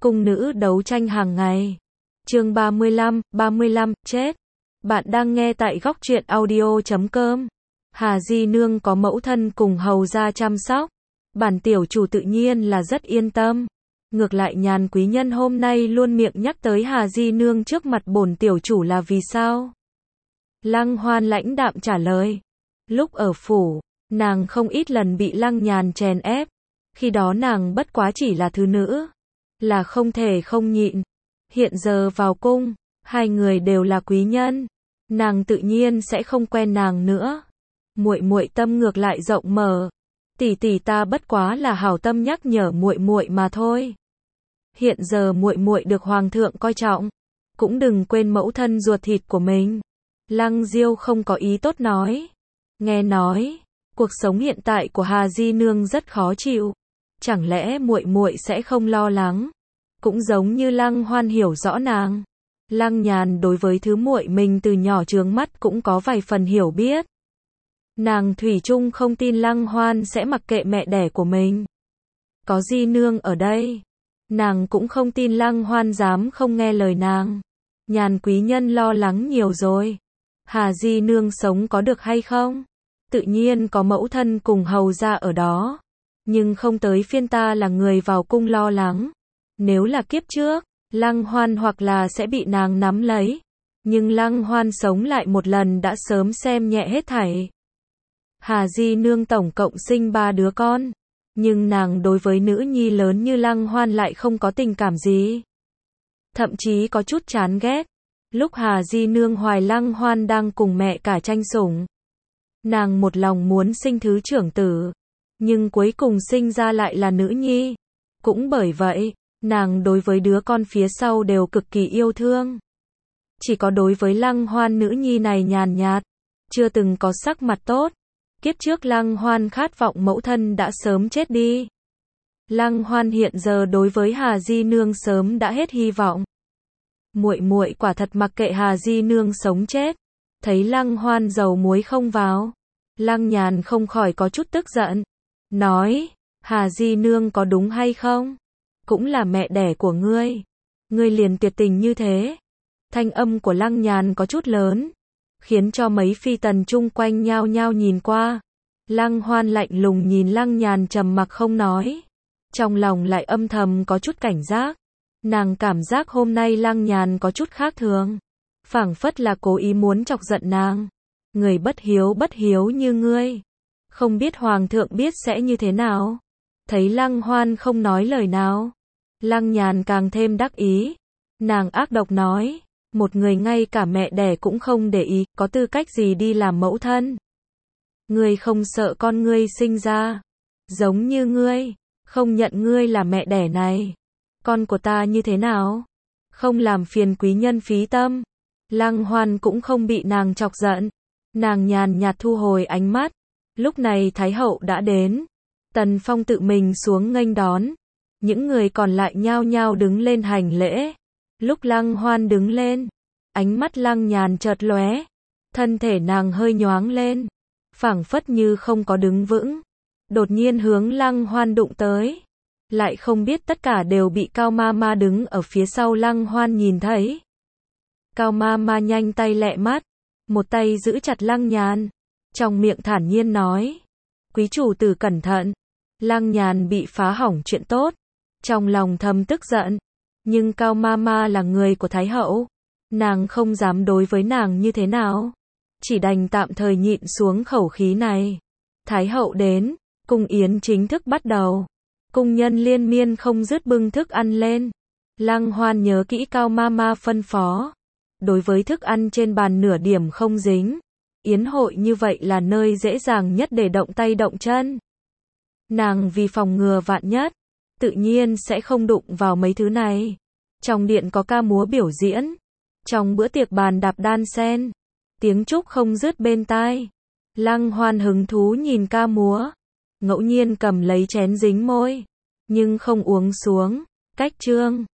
cung nữ đấu tranh hàng ngày. Chương 35, chết. Bạn đang nghe tại góc truyện audio.com. Hà Di Nương có mẫu thân cùng hầu gia chăm sóc, bản tiểu chủ tự nhiên là rất yên tâm. Ngược lại Nhàn quý nhân hôm nay luôn miệng nhắc tới Hà Di Nương trước mặt bổn tiểu chủ là vì sao? Lăng Hoan lãnh đạm trả lời. Lúc ở phủ, nàng không ít lần bị Lăng Nhàn chèn ép. Khi đó nàng bất quá chỉ là thứ nữ, là không thể không nhịn. Hiện giờ vào cung, hai người đều là quý nhân, nàng tự nhiên sẽ không quen nàng nữa. Muội muội tâm ngược lại rộng mở, tỷ tỷ ta bất quá là hảo tâm nhắc nhở muội muội mà thôi. Hiện giờ muội muội được hoàng thượng coi trọng, cũng đừng quên mẫu thân ruột thịt của mình. Lăng Diêu không có ý tốt nói. Nghe nói, cuộc sống hiện tại của Hà Di Nương rất khó chịu, chẳng lẽ muội muội sẽ không lo lắng? Cũng giống như Lăng Hoan hiểu rõ nàng. Lăng Nhàn đối với thứ muội mình từ nhỏ chướng mắt cũng có vài phần hiểu biết. Nàng thủy chung không tin Lăng Hoan sẽ mặc kệ mẹ đẻ của mình. Có Di Nương ở đây, nàng cũng không tin Lăng Hoan dám không nghe lời nàng. Nhàn quý nhân lo lắng nhiều rồi. Hà Di Nương sống có được hay không? Tự nhiên có mẫu thân cùng hầu gia ở đó, nhưng không tới phiên ta là người vào cung lo lắng. Nếu là kiếp trước, Lăng Hoan hoặc là sẽ bị nàng nắm lấy, nhưng Lăng Hoan sống lại một lần đã sớm xem nhẹ hết thảy. Hà Di Nương tổng cộng sinh 3 đứa con, nhưng nàng đối với nữ nhi lớn như Lăng Hoan lại không có tình cảm gì, thậm chí có chút chán ghét. Lúc Hà Di Nương hoài Lăng Hoan đang cùng mẹ cả tranh sủng, nàng một lòng muốn sinh thứ trưởng tử, nhưng cuối cùng sinh ra lại là nữ nhi. Cũng bởi vậy, nàng đối với đứa con phía sau đều cực kỳ yêu thương. Chỉ có đối với Lăng Hoan nữ nhi này nhàn nhạt, chưa từng có sắc mặt tốt. Kiếp trước Lăng Hoan khát vọng mẫu thân đã sớm chết đi. Lăng Hoan hiện giờ đối với Hà Di Nương sớm đã hết hy vọng. Muội muội quả thật mặc kệ Hà Di Nương sống chết. Thấy Lăng Hoan dầu muối không vào, Lăng Nhàn không khỏi có chút tức giận, nói: Hà Di Nương có đúng hay không? Cũng là mẹ đẻ của ngươi, ngươi liền tuyệt tình như thế. Thanh âm của Lăng Nhàn có chút lớn, khiến cho mấy phi tần chung quanh nhao nhao nhìn qua. Lăng Hoan lạnh lùng nhìn Lăng Nhàn trầm mặc không nói, trong lòng lại âm thầm có chút cảnh giác. Nàng cảm giác hôm nay Lăng Nhàn có chút khác thường, phảng phất là cố ý muốn chọc giận nàng. Người bất hiếu như ngươi, không biết hoàng thượng biết sẽ như thế nào. Thấy Lăng Hoan không nói lời nào, Lăng Nhàn càng thêm đắc ý. Nàng ác độc nói: một người ngay cả mẹ đẻ cũng không để ý, có tư cách gì đi làm mẫu thân? Ngươi không sợ con ngươi sinh ra giống như ngươi, không nhận ngươi là mẹ đẻ này, con của ta như thế nào? Không làm phiền quý nhân phí tâm. Lăng Hoan cũng không bị nàng chọc giận, nàng nhàn nhạt thu hồi ánh mắt. Lúc này Thái hậu đã đến, Tần Phong tự mình xuống nghênh đón, những người còn lại nhao nhao đứng lên hành lễ. Lúc Lăng Hoan đứng lên, ánh mắt Lăng Nhàn chợt lóe, thân thể nàng hơi nhoáng lên, phảng phất như không có đứng vững, đột nhiên hướng Lăng Hoan đụng tới. Lại không biết tất cả đều bị Cao Ma Ma đứng ở phía sau Lăng Hoan nhìn thấy. Cao Ma Ma nhanh tay lẹ mắt, một tay giữ chặt Lăng Nhàn, trong miệng thản nhiên nói: quý chủ tử cẩn thận. Lăng Nhàn bị phá hỏng chuyện tốt, trong lòng thầm tức giận, nhưng Cao Ma Ma là người của Thái hậu, nàng không dám đối với nàng như thế nào, chỉ đành tạm thời nhịn xuống khẩu khí này. Thái hậu đến, cung yến chính thức bắt đầu. Cung nhân liên miên không dứt bưng thức ăn lên. Lăng Hoan nhớ kỹ Cao Ma Ma phân phó, đối với thức ăn trên bàn nửa điểm không dính. Yến hội như vậy là nơi dễ dàng nhất để động tay động chân. Nàng vì phòng ngừa vạn nhất, tự nhiên sẽ không đụng vào mấy thứ này. Trong điện có ca múa biểu diễn, trong bữa tiệc bàn đạp đan sen, tiếng trúc không dứt bên tai. Lăng Hoan hứng thú nhìn ca múa, ngẫu nhiên cầm lấy chén dính môi, nhưng không uống xuống. Cách trương,